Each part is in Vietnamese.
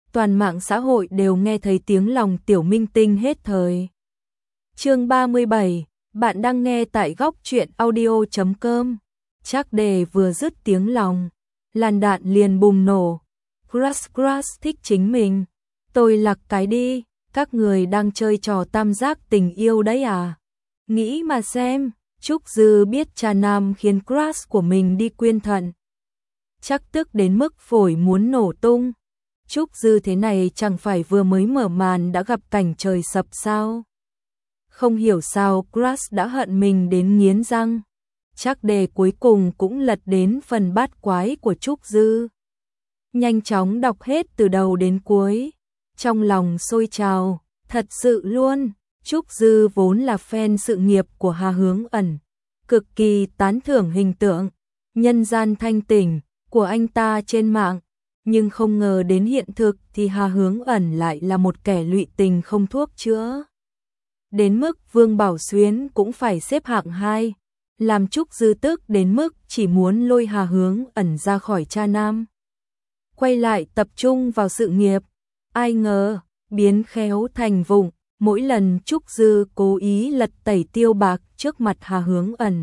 toàn mạng xã hội đều nghe thấy tiếng lòng tiểu minh tinh hết thời. Chương 37, bạn đang nghe tại góc truyện audio.com. Trác Đề vừa dứt tiếng lòng, làn đạn liền bùng nổ. Crush thích chính mình. Tôi lạc cái đi, các người đang chơi trò tam giác tình yêu đấy à? Nghĩ mà xem, Trúc Dư biết cha nam khiến crush của mình đi quyên thận. Chắc tức đến mức phổi muốn nổ tung. Trúc Dư thế này chẳng phải vừa mới mở màn đã gặp cảnh trời sập sao? Không hiểu sao crush đã hận mình đến nghiến răng. Trác Đề cuối cùng cũng lật đến phần bát quái của Trúc Dư. Nhanh chóng đọc hết từ đầu đến cuối. Trong lòng sôi trào, thật sự luôn. Trúc Dư vốn là fan sự nghiệp của Hà Hướng Ẩn, cực kỳ tán thưởng hình tượng, nhân gian thanh tỉnh của anh ta trên mạng. Nhưng không ngờ đến hiện thực thì Hà Hướng Ẩn lại là một kẻ lụy tình không thuốc chữa. Đến mức Vương Bảo Xuyến cũng phải xếp hạng 2, làm Trúc Dư tức đến mức chỉ muốn lôi Hà Hướng Ẩn ra khỏi cha nam. Quay lại tập trung vào sự nghiệp, ai ngờ, biến khéo thành vụng, mỗi lần Trúc Dư cố ý lật tẩy Tiêu Bạc trước mặt Hà Hướng Ẩn.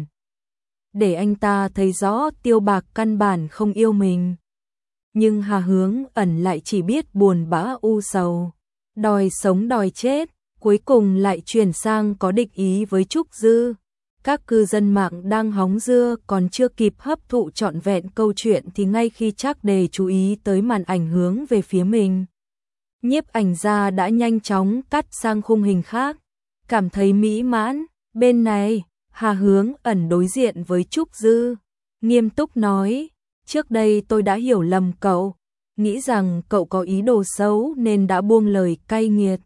Để anh ta thấy rõ Tiêu Bạc căn bản không yêu mình. Nhưng Hà Hướng Ẩn lại chỉ biết buồn bã u sầu, đòi sống đòi chết, cuối cùng lại chuyển sang có địch ý với Trúc Dư. Các cư dân mạng đang hóng dưa còn chưa kịp hấp thụ trọn vẹn câu chuyện thì ngay khi Trác Đề chú ý tới màn ảnh hướng về phía mình, nhiếp ảnh gia đã nhanh chóng cắt sang khung hình khác, cảm thấy mỹ mãn. Bên này, Hà Hướng Ẩn đối diện với Trúc Dư, nghiêm túc nói, trước đây tôi đã hiểu lầm cậu, nghĩ rằng cậu có ý đồ xấu nên đã buông lời cay nghiệt.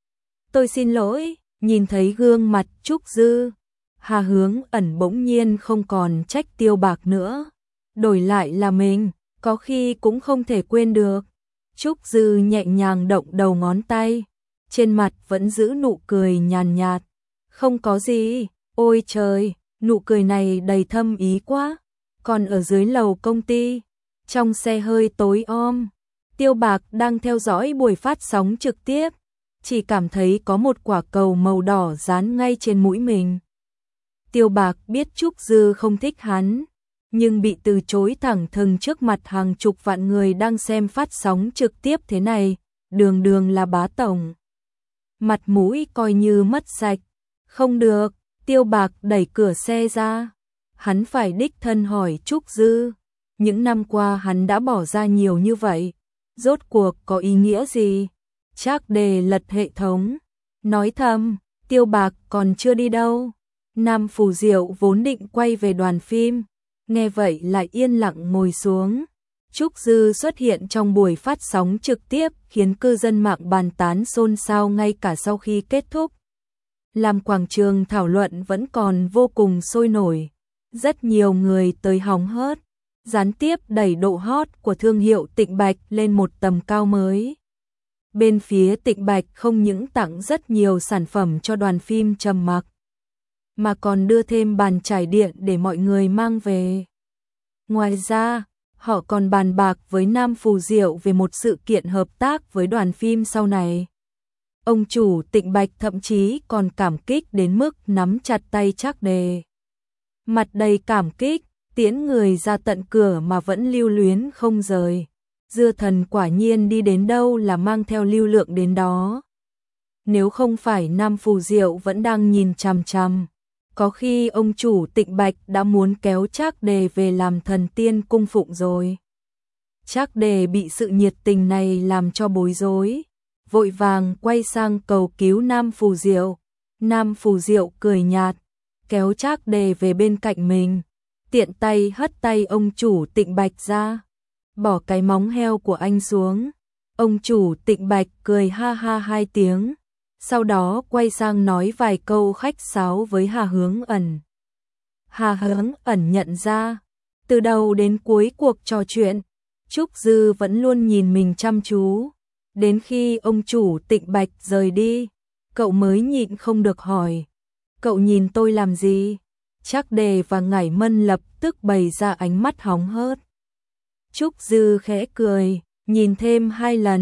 Tôi xin lỗi. Nhìn thấy gương mặt Trúc Dư, Hà Hướng Ẩn bỗng nhiên không còn trách Tiêu Bạc nữa, đổi lại là mình, có khi cũng không thể quên được. Trúc Dư nhẹ nhàng động đầu ngón tay, trên mặt vẫn giữ nụ cười nhàn nhạt. Không có gì, ôi trời, nụ cười này đầy thâm ý quá. Còn ở dưới lầu công ty, trong xe hơi tối om, Tiêu Bạc đang theo dõi buổi phát sóng trực tiếp, chỉ cảm thấy có một quả cầu màu đỏ dán ngay trên mũi mình. Tiêu Bạc biết Trúc Dư không thích hắn, nhưng bị từ chối thẳng thừng trước mặt hàng chục vạn người đang xem phát sóng trực tiếp thế này, đường đường là bá tổng. Mặt mũi coi như mất sạch. Không được, Tiêu Bạc đẩy cửa xe ra. Hắn phải đích thân hỏi Trúc Dư, những năm qua hắn đã bỏ ra nhiều như vậy, rốt cuộc có ý nghĩa gì? Trác Đề lật hệ thống, nói thầm, Tiêu Bạc còn chưa đi đâu. Nam Phù Diệu vốn định quay về đoàn phim, nghe vậy lại yên lặng ngồi xuống. Trúc Dư xuất hiện trong buổi phát sóng trực tiếp khiến cư dân mạng bàn tán xôn xao ngay cả sau khi kết thúc. Làm quảng trường thảo luận vẫn còn vô cùng sôi nổi. Rất nhiều người tới hóng hớt, gián tiếp đẩy độ hot của thương hiệu Tịnh Bạch lên một tầm cao mới. Bên phía Tịnh Bạch không những tặng rất nhiều sản phẩm cho đoàn phim Trầm Mặc, mà còn đưa thêm bàn trải điện để mọi người mang về. Ngoài ra, họ còn bàn bạc với Nam Phù Diệu về một sự kiện hợp tác với đoàn phim sau này. Ông chủ Tịnh Bạch thậm chí còn cảm kích đến mức nắm chặt tay Trác Đề. Mặt đầy cảm kích, tiễn người ra tận cửa mà vẫn lưu luyến không rời. Dưa Thần quả nhiên đi đến đâu là mang theo lưu lượng đến đó. Nếu không phải Nam Phù Diệu vẫn đang nhìn chằm chằm, có khi ông chủ Tịnh Bạch đã muốn kéo Trác Đề về làm thần tiên cung phụng rồi. Trác Đề bị sự nhiệt tình này làm cho bối rối, vội vàng quay sang cầu cứu Nam Phù Diệu. Nam Phù Diệu cười nhạt, kéo Trác Đề về bên cạnh mình, tiện tay hất tay ông chủ Tịnh Bạch ra, bỏ cái móng heo của anh xuống. Ông chủ Tịnh Bạch cười ha ha 2 tiếng, sau đó quay sang nói vài câu khách sáo với Hà Hướng Ẩn. Hà Hướng Ẩn nhận ra, từ đầu đến cuối cuộc trò chuyện, Trúc Dư vẫn luôn nhìn mình chăm chú. Đến khi ông chủ Tịnh Bạch rời đi, cậu mới nhịn không được hỏi, cậu nhìn tôi làm gì? Trác Đề và Ngải Mân lập tức bày ra ánh mắt hóng hớt. Trúc Dư khẽ cười, nhìn thêm 2 lần,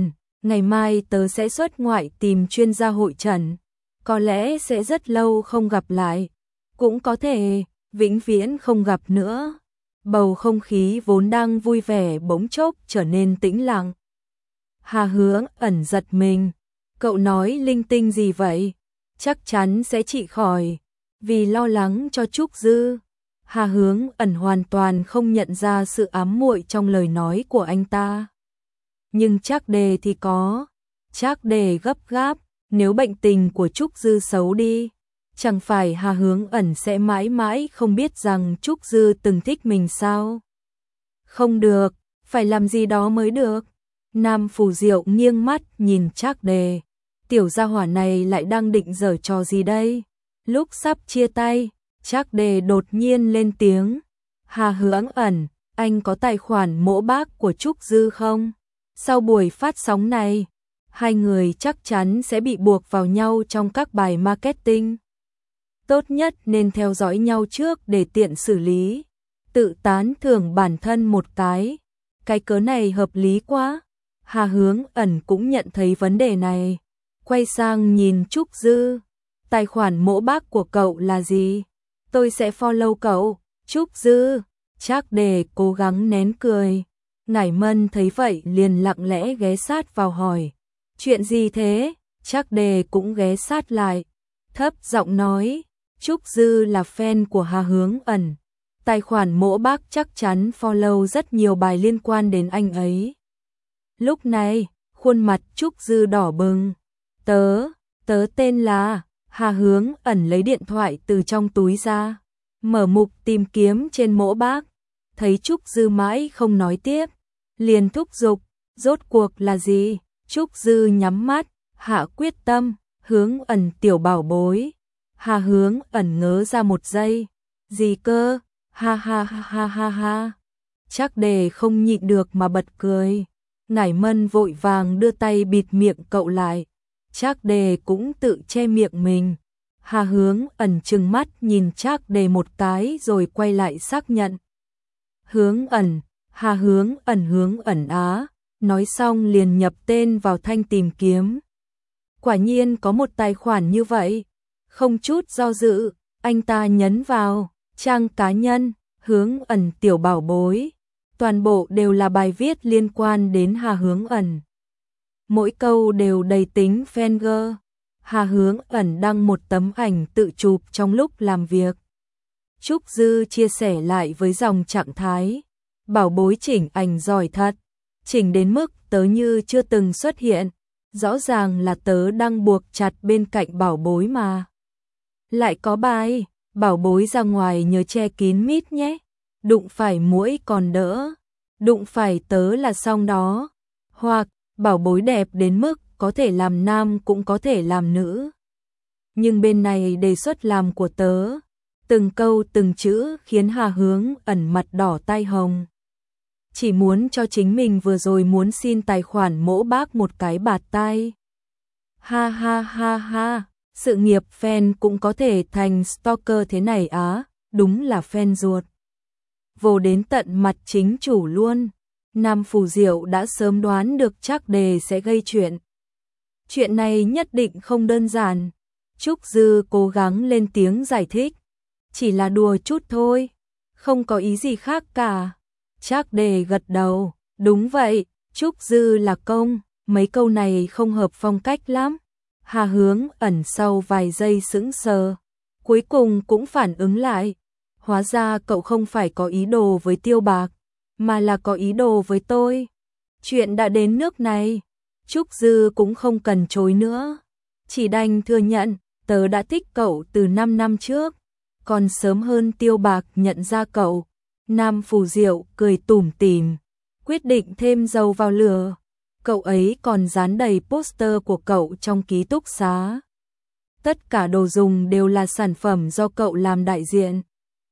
Ngày mai tớ sẽ xuất ngoại tìm chuyên gia hội trần, có lẽ sẽ rất lâu không gặp lại, cũng có thể vĩnh viễn không gặp nữa. Bầu không khí vốn đang vui vẻ bỗng chốc trở nên tĩnh lặng. Hà Hướng Ẩn giật mình, cậu nói linh tinh gì vậy? Chắc chắn sẽ trị khỏi, vì lo lắng cho Trúc Dư. Hà Hướng Ẩn hoàn toàn không nhận ra sự ám muội trong lời nói của anh ta. Nhưng Trác Đề thì có. Trác Đề gấp gáp, nếu bệnh tình của Trúc Dư xấu đi, chẳng phải Hà Hướng Ẩn sẽ mãi mãi không biết rằng Trúc Dư từng thích mình sao? Không được, phải làm gì đó mới được. Nam Phù Diệu nghiêng mắt nhìn Trác Đề, tiểu gia hỏa này lại đang định giở trò gì đây? Lúc sắp chia tay, Trác Đề đột nhiên lên tiếng, Hà Hướng Ẩn, anh có tài khoản mỗ bác của Trúc Dư không? Sau buổi phát sóng này, hai người chắc chắn sẽ bị buộc vào nhau trong các bài marketing. Tốt nhất nên theo dõi nhau trước để tiện xử lý. Tự tán thưởng bản thân một cái cớ này hợp lý quá. Hà Hướng Ẩn cũng nhận thấy vấn đề này, quay sang nhìn Trúc Dư, tài khoản mỗ bác của cậu là gì? Tôi sẽ follow cậu. Trúc Dư, Trác Đề cố gắng nén cười. Ngải Mân thấy vậy liền lặng lẽ ghé sát vào hỏi, chuyện gì thế? Trác Đề cũng ghé sát lại, thấp giọng nói, Trúc Dư là fan của Hà Hướng Ẩn, tài khoản mỗ bác chắc chắn follow rất nhiều bài liên quan đến anh ấy. Lúc này, khuôn mặt Trúc Dư đỏ bừng. Tớ tên là. Hà Hướng Ẩn lấy điện thoại từ trong túi ra, mở mục tìm kiếm trên mỗ bác, thấy Trúc Dư mãi không nói tiếp, liền thúc giục, rốt cuộc là gì? Trúc Dư nhắm mắt, hạ quyết tâm, Hướng Ẩn tiểu bảo bối. Hà Hướng Ẩn ngớ ra một giây, gì cơ? Ha ha ha ha ha ha. Trác Đề không nhịn được mà bật cười. Ngải Mân vội vàng đưa tay bịt miệng cậu lại. Trác Đề cũng tự che miệng mình. Hà Hướng Ẩn trừng mắt nhìn Trác Đề một cái rồi quay lại xác nhận. Hướng Ẩn, Hà Hướng Ẩn á. Nói xong liền nhập tên vào thanh tìm kiếm. Quả nhiên có một tài khoản như vậy. Không chút do dự, anh ta nhấn vào trang cá nhân, Hướng Ẩn tiểu bảo bối. Toàn bộ đều là bài viết liên quan đến Hà Hướng Ẩn. Mỗi câu đều đầy tính fangirl. Hà Hướng Ẩn đăng một tấm ảnh tự chụp trong lúc làm việc. Trúc Dư chia sẻ lại với dòng trạng thái, bảo bối chỉnh ảnh giỏi thật, chỉnh đến mức tớ như chưa từng xuất hiện, rõ ràng là tớ đang buộc chặt bên cạnh bảo bối mà. Lại có bài, bảo bối ra ngoài nhớ che kín mít nhé, đụng phải muỗi còn đỡ, đụng phải tớ là xong đó, hoặc bảo bối đẹp đến mức có thể làm nam cũng có thể làm nữ. Nhưng bên này đề xuất làm của tớ, từng câu từng chữ khiến Hà Hướng Ẩn mặt đỏ tai hồng. Chỉ muốn cho chính mình vừa rồi muốn xin tài khoản mỗ bác một cái bạt tai. Ha ha ha ha, sự nghiệp fan cũng có thể thành stalker thế này á, đúng là fan ruột. Vồ đến tận mặt chính chủ luôn. Nam Phù Diệu đã sớm đoán được Trác Đề sẽ gây chuyện. Chuyện này nhất định không đơn giản. Trúc Dư cố gắng lên tiếng giải thích. Chỉ là đùa chút thôi, không có ý gì khác cả. Trác Đề gật đầu, đúng vậy, Trúc Dư là công, mấy câu này không hợp phong cách lắm. Hà Hướng Ẩn sau vài giây sững sờ, cuối cùng cũng phản ứng lại. Hóa ra cậu không phải có ý đồ với Tiêu Bạc, mà là có ý đồ với tôi. Chuyện đã đến nước này, Trúc Dư cũng không cần chối nữa. Chỉ đành thừa nhận, tớ đã thích cậu từ 5 năm trước, còn sớm hơn Tiêu Bạc nhận ra cậu. Nam Phù Diệu cười tủm tỉm, quyết định thêm dầu vào lửa. Cậu ấy còn dán đầy poster của cậu trong ký túc xá. Tất cả đồ dùng đều là sản phẩm do cậu làm đại diện.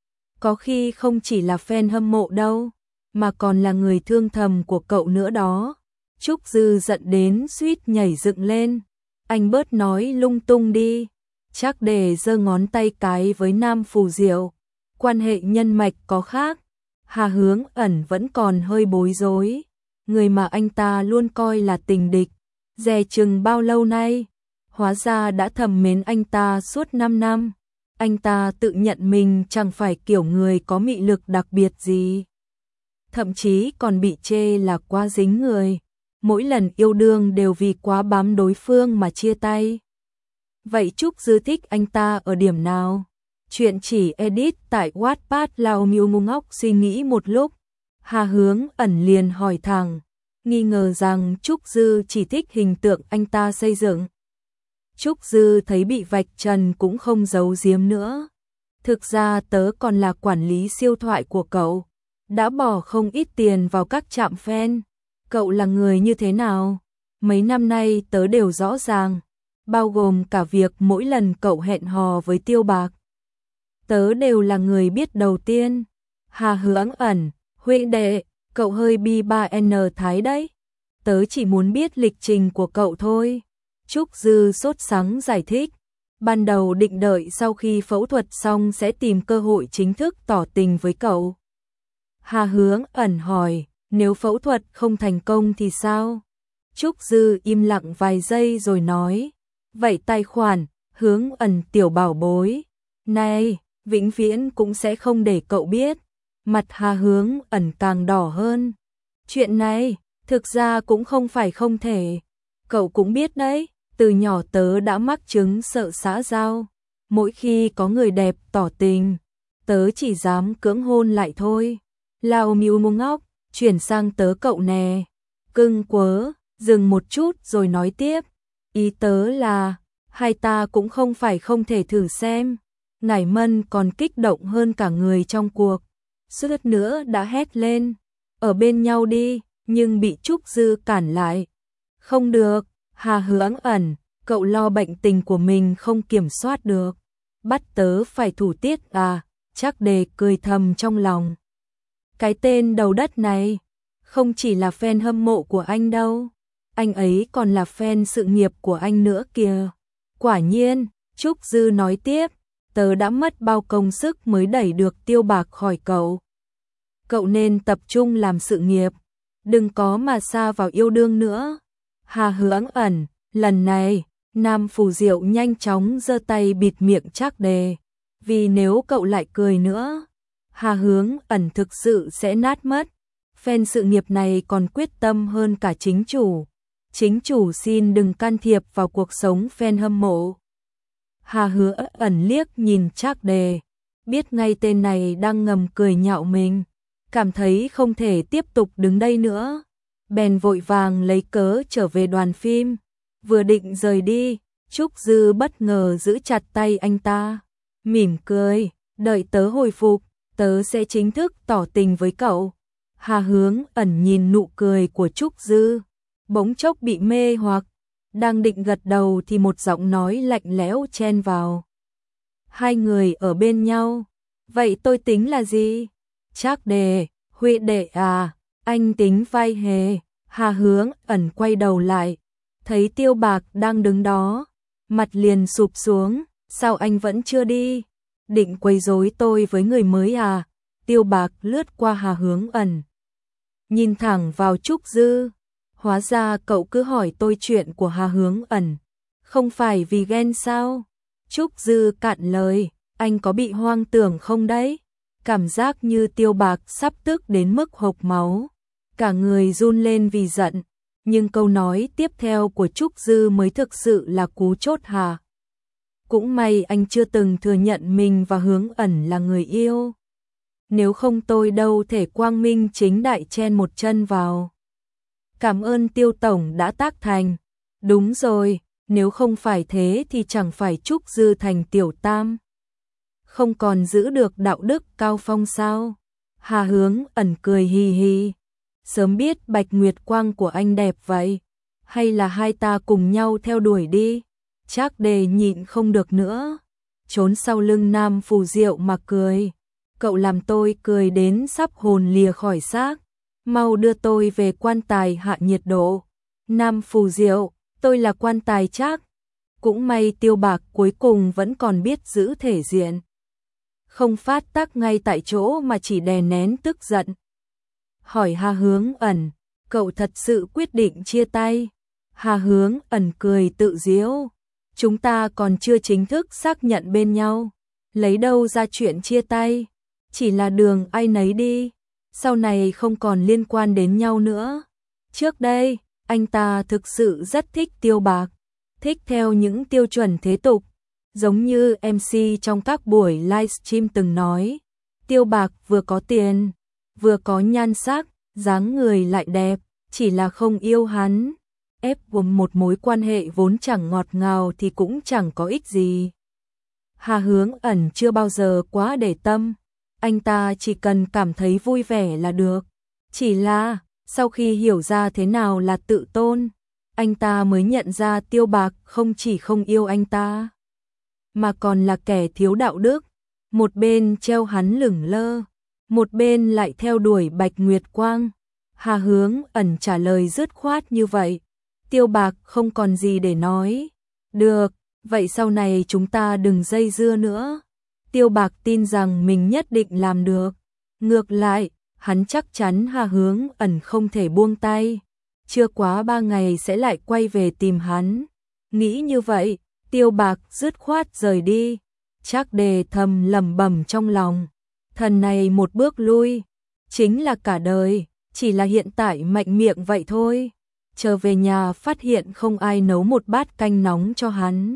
Có khi không chỉ là fan hâm mộ đâu, mà còn là người thương thầm của cậu nữa đó. Trúc Dư giận đến suýt nhảy dựng lên. Anh bớt nói lung tung đi. Trác Đề giơ ngón tay cái với Nam Phù Diệu. Quan hệ nhân mạch có khác. Hà Hướng Ẩn vẫn còn hơi bối rối. Người mà anh ta luôn coi là tình địch, Dè chừng bao lâu nay, hóa ra đã thầm mến anh ta suốt 5 năm. Anh ta tự nhận mình chẳng phải kiểu người có mị lực đặc biệt gì. Thậm chí còn bị chê là quá dính người. Mỗi lần yêu đương đều vì quá bám đối phương mà chia tay. Vậy Trúc Dư thích anh ta ở điểm nào? Chuyện chỉ edit tại Wattpad. Lao Miu ngu ngốc suy nghĩ một lúc. Hà Hướng Ẩn liền hỏi thẳng, nghi ngờ rằng Trúc Dư chỉ thích hình tượng anh ta xây dựng. Trúc Dư thấy bị vạch trần cũng không giấu giếm nữa. Thực ra tớ còn là quản lý siêu thoại của cậu, đã bỏ không ít tiền vào các trạm fan. Cậu là người như thế nào? Mấy năm nay tớ đều rõ ràng, bao gồm cả việc mỗi lần cậu hẹn hò với Tiêu Bạc. Tớ đều là người biết đầu tiên. Hà Hướng Ẩn, huynh đệ, cậu hơi bi 3N thái đấy. Tớ chỉ muốn biết lịch trình của cậu thôi. Trúc Dư sốt sắng giải thích. Ban đầu định đợi sau khi phẫu thuật xong sẽ tìm cơ hội chính thức tỏ tình với cậu. Hà Hướng Ẩn hỏi, nếu phẫu thuật không thành công thì sao? Trúc Dư im lặng vài giây rồi nói, vậy tài khoản, Hướng Ẩn tiểu bảo bối. Này, vĩnh viễn cũng sẽ không để cậu biết. Mặt Hà Hướng Ẩn càng đỏ hơn. Chuyện này, thực ra cũng không phải không thể. Cậu cũng biết đấy, từ nhỏ tớ đã mắc chứng sợ xã giao. Mỗi khi có người đẹp tỏ tình, tớ chỉ dám cưỡng hôn lại thôi. Lao Miu ngu ngốc, chuyển sang tớ cậu nè. Cưng quớ, dừng một chút rồi nói tiếp. Ý tớ là, hai ta cũng không phải không thể thử xem. Ngải Mân còn kích động hơn cả người trong cuộc. Suýt nữa đã hét lên, ở bên nhau đi, nhưng bị Trúc Dư cản lại. Không được, Hà Hướng Ẩn, cậu lo bệnh tình của mình không kiểm soát được. Bắt tớ phải thủ tiết à? Trác Đề cười thầm trong lòng. Cái tên đầu đất này, không chỉ là fan hâm mộ của anh đâu. Anh ấy còn là fan sự nghiệp của anh nữa kìa. Quả nhiên, Trúc Dư nói tiếp, tớ đã mất bao công sức mới đẩy được Tiêu Bạc khỏi cậu. Cậu nên tập trung làm sự nghiệp, đừng có mà sa vào yêu đương nữa. Hà Hướng Ẩn, lần này, Nam Phù Diệu nhanh chóng giơ tay bịt miệng Trác Đề, vì nếu cậu lại cười nữa, Hà Hướng Ẩn thực sự sẽ nát mất. Fan sự nghiệp này còn quyết tâm hơn cả chính chủ. Chính chủ xin đừng can thiệp vào cuộc sống fan hâm mộ. Hà Hướng Ẩn liếc nhìn Trác Đề, biết ngay tên này đang ngầm cười nhạo mình, cảm thấy không thể tiếp tục đứng đây nữa. Bèn vội vàng lấy cớ trở về đoàn phim. Vừa định rời đi, Trúc Dư bất ngờ giữ chặt tay anh ta, mỉm cười, đợi tớ hồi phục, tớ sẽ chính thức tỏ tình với cậu. Hà Hướng Ẩn nhìn nụ cười của Trúc Dư, bỗng chốc bị mê hoặc, đang định gật đầu thì một giọng nói lạnh lẽo chen vào. Hai người ở bên nhau, vậy tôi tính là gì? Trác Đề, Huệ đệ à, anh tính vai hề. Hà Hướng Ẩn quay đầu lại, thấy Tiêu Bạc đang đứng đó, mặt liền sụp xuống, sao anh vẫn chưa đi? Định quấy rối tôi với người mới à? Tiêu Bạc lướt qua Hà Hướng Ẩn, nhìn thẳng vào Trúc Dư. Hóa ra cậu cứ hỏi tôi chuyện của Hà Hướng Ẩn, không phải vì ghen sao? Trúc Dư cạn lời, anh có bị hoang tưởng không đấy? Cảm giác như Tiêu Bạc sắp tức đến mức hộc máu, cả người run lên vì giận, nhưng câu nói tiếp theo của Trúc Dư mới thực sự là cú chốt hạ. Cũng may anh chưa từng thừa nhận mình và Hướng Ẩn là người yêu. Nếu không tôi đâu thể quang minh chính đại chen một chân vào. Cảm ơn Tiêu Tổng đã tác thành. Đúng rồi, nếu không phải thế thì chẳng phải Trúc Dư thành tiểu tam. Không còn giữ được đạo đức cao phong sao? Hà Hướng Ẩn cười hì hì. Sớm biết Bạch Nguyệt Quang của anh đẹp vậy. Hay là hai ta cùng nhau theo đuổi đi? Trác Đề nhịn không được nữa, trốn sau lưng Nam Phù Diệu mà cười. Cậu làm tôi cười đến sắp hồn lìa khỏi xác. Mau đưa tôi về quan tài hạ nhiệt độ. Nam Phù Diệu, tôi là quan tài Trác. Cũng may Tiêu Bạc cuối cùng vẫn còn biết giữ thể diện, không phát tác ngay tại chỗ mà chỉ đè nén tức giận. Hỏi Hà Hướng Ẩn, cậu thật sự quyết định chia tay? Hà Hướng Ẩn cười tự giễu. Chúng ta còn chưa chính thức xác nhận bên nhau. Lấy đâu ra chuyện chia tay. Chỉ là đường ai nấy đi. Sau này không còn liên quan đến nhau nữa. Trước đây, anh ta thực sự rất thích Tiêu Bạc. Thích theo những tiêu chuẩn thế tục. Giống như MC trong các buổi livestream từng nói. Tiêu Bạc vừa có tiền, vừa có nhan sắc, dáng người lại đẹp, chỉ là không yêu hắn. Ép gồm một mối quan hệ vốn chẳng ngọt ngào thì cũng chẳng có ích gì. Hà Hướng Ẩn chưa bao giờ quá để tâm. Anh ta chỉ cần cảm thấy vui vẻ là được. Chỉ là, sau khi hiểu ra thế nào là tự tôn, anh ta mới nhận ra Tiêu Bạc không chỉ không yêu anh ta, mà còn là kẻ thiếu đạo đức. Một bên treo hắn lửng lơ, một bên lại theo đuổi Bạch Nguyệt Quang. Hà Hướng Ẩn trả lời dứt khoát như vậy. Tiêu Bạc không còn gì để nói. Được, vậy sau này chúng ta đừng dây dưa nữa. Tiêu Bạc tin rằng mình nhất định làm được. Ngược lại, hắn chắc chắn Hà Hướng Ẩn không thể buông tay. Chưa quá 3 ngày sẽ lại quay về tìm hắn. Nghĩ như vậy, Tiêu Bạc dứt khoát rời đi. Trác Đề thầm lẩm bẩm trong lòng. Thần này một bước lui, chính là cả đời, chỉ là hiện tại mạnh miệng vậy thôi. Trở về nhà phát hiện không ai nấu một bát canh nóng cho hắn.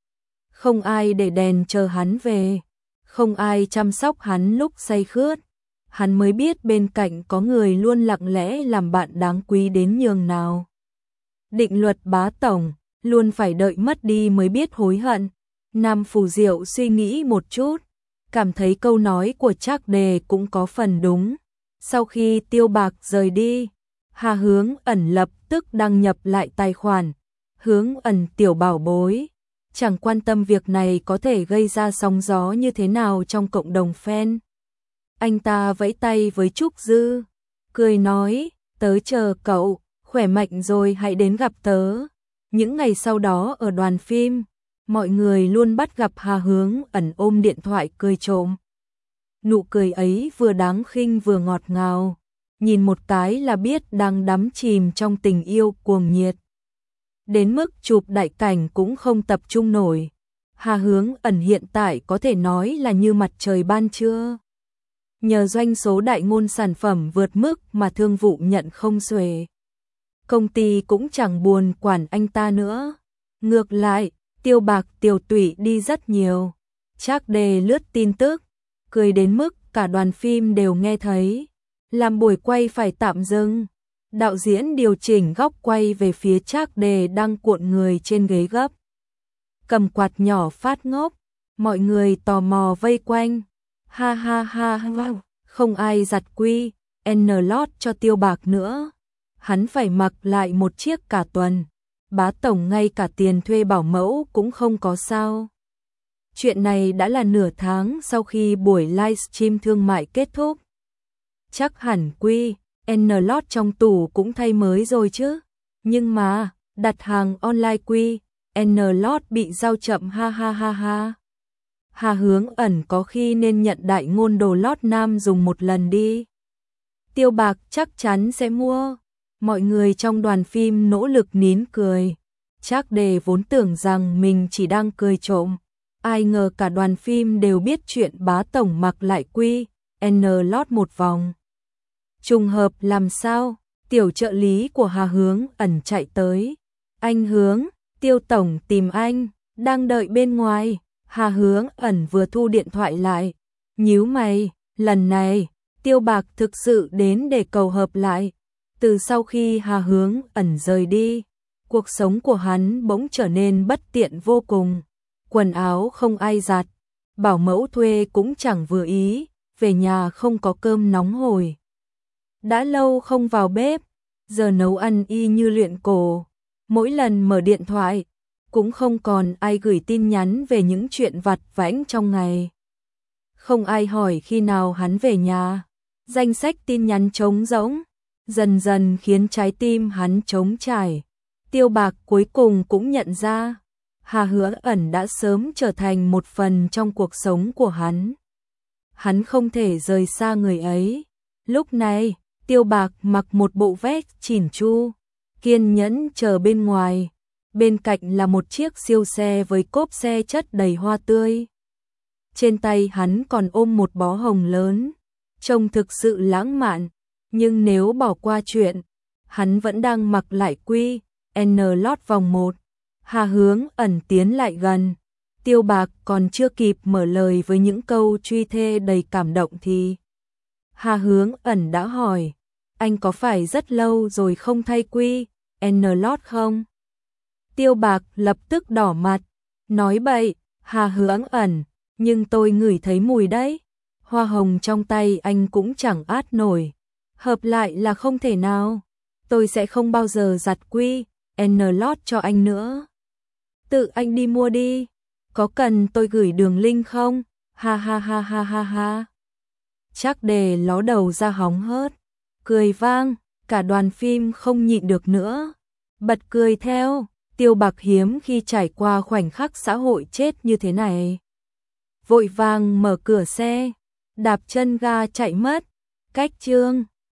Không ai để đèn chờ hắn về. Không ai chăm sóc hắn lúc say khướt. Hắn mới biết bên cạnh có người luôn lặng lẽ làm bạn đáng quý đến nhường nào. Định luật bá tổng, luôn phải đợi mất đi mới biết hối hận. Nam Phù Diệu suy nghĩ một chút, cảm thấy câu nói của Trác Đề cũng có phần đúng. Sau khi Tiêu Bạc rời đi, Hà Hướng Ẩn lập tức đăng nhập lại tài khoản. Hướng Ẩn tiểu bảo bối, chẳng quan tâm việc này có thể gây ra sóng gió như thế nào trong cộng đồng fan. Anh ta vẫy tay với Trúc Dư, cười nói, tớ chờ cậu, khỏe mạnh rồi hãy đến gặp tớ. Những ngày sau đó ở đoàn phim, mọi người luôn bắt gặp Hà Hướng Ẩn ôm điện thoại cười trộm. Nụ cười ấy vừa đáng khinh vừa ngọt ngào, nhìn một cái là biết đang đắm chìm trong tình yêu cuồng nhiệt. Đến mức chụp đại cảnh cũng không tập trung nổi. Hà Hướng Ẩn hiện tại có thể nói là như mặt trời ban trưa. Nhờ doanh số đại ngôn sản phẩm vượt mức mà thương vụ nhận không xuể. Công ty cũng chẳng buồn quản anh ta nữa. Ngược lại, Tiêu Bạc tiểu tụy đi rất nhiều. Trác Đề lướt tin tức, cười đến mức cả đoàn phim đều nghe thấy. Làm buổi quay phải tạm dừng. Đạo diễn điều chỉnh góc quay về phía Trác Đề đang cuộn người trên ghế gấp. Cầm quạt nhỏ phát ngốc, mọi người tò mò vây quanh. Ha ha ha ha, không ai giặt quy, N-Lót cho Tiêu Bạc nữa. Hắn phải mặc lại một chiếc cả tuần. Bá tổng ngay cả tiền thuê bảo mẫu cũng không có sao. Chuyện này đã là nửa tháng sau khi buổi livestream thương mại kết thúc. Chắc hẳn quy, N-Lót trong tủ cũng thay mới rồi chứ. Nhưng mà, đặt hàng online quy, N-Lót bị giao chậm ha ha ha ha. Hà Hướng Ẩn có khi nên nhận đại ngôn đồ lót nam dùng một lần đi. Tiêu Bạc chắc chắn sẽ mua. Mọi người trong đoàn phim nỗ lực nín cười. Trác Đề vốn tưởng rằng mình chỉ đang cười trộm. Ai ngờ cả đoàn phim đều biết chuyện bá tổng mặc lại quy, N-Lót một vòng. Trùng hợp làm sao? Tiểu trợ lý của Hà Hướng Ẩn chạy tới. Anh Hướng, Tiêu tổng tìm anh, đang đợi bên ngoài. Hà Hướng Ẩn vừa thu điện thoại lại. Nhíu mày, lần này, Tiêu Bạc thực sự đến để cầu hợp lại. Từ sau khi Hà Hướng Ẩn rời đi, cuộc sống của hắn bỗng trở nên bất tiện vô cùng. Quần áo không ai giặt, bảo mẫu thuê cũng chẳng vừa ý, về nhà không có cơm nóng hổi. Đã lâu không vào bếp, giờ nấu ăn y như luyện cổ. Mỗi lần mở điện thoại, cũng không còn ai gửi tin nhắn về những chuyện vặt vãnh trong ngày. Không ai hỏi khi nào hắn về nhà. Danh sách tin nhắn trống rỗng, dần dần khiến trái tim hắn trống trải. Tiêu Bạc cuối cùng cũng nhận ra, Hà Hướng Ẩn đã sớm trở thành một phần trong cuộc sống của hắn. Hắn không thể rời xa người ấy. Lúc này, Tiêu Bạc mặc một bộ vest chỉn chu, kiên nhẫn chờ bên ngoài. Bên cạnh là một chiếc siêu xe với cốp xe chất đầy hoa tươi. Trên tay hắn còn ôm một bó hồng lớn, trông thực sự lãng mạn, nhưng nếu bỏ qua chuyện, hắn vẫn đang mặc lại quy, N lót vòng 1. Hà Hướng Ẩn tiến lại gần, Tiêu Bạc còn chưa kịp mở lời với những câu truy thê đầy cảm động thì Hà Hướng Ẩn đã hỏi, anh có phải rất lâu rồi không thay quy, N lót không? Tiêu Bạc lập tức đỏ mặt, nói bậy, Hà Hướng Ẩn, nhưng tôi ngửi thấy mùi đấy. Hoa hồng trong tay anh cũng chẳng át nổi, hợp lại là không thể nào. Tôi sẽ không bao giờ giặt quy, N lót cho anh nữa. Tự anh đi mua đi, có cần tôi gửi đường link không? Ha ha ha ha ha ha. Trác Đề ló đầu ra hóng hớt, cười vang, cả đoàn phim không nhịn được nữa, bật cười theo. Tiêu Bạc hiếm khi trải qua khoảnh khắc xã hội chết như thế này. Vội vàng mở cửa xe, đạp chân ga chạy mất. Cách chương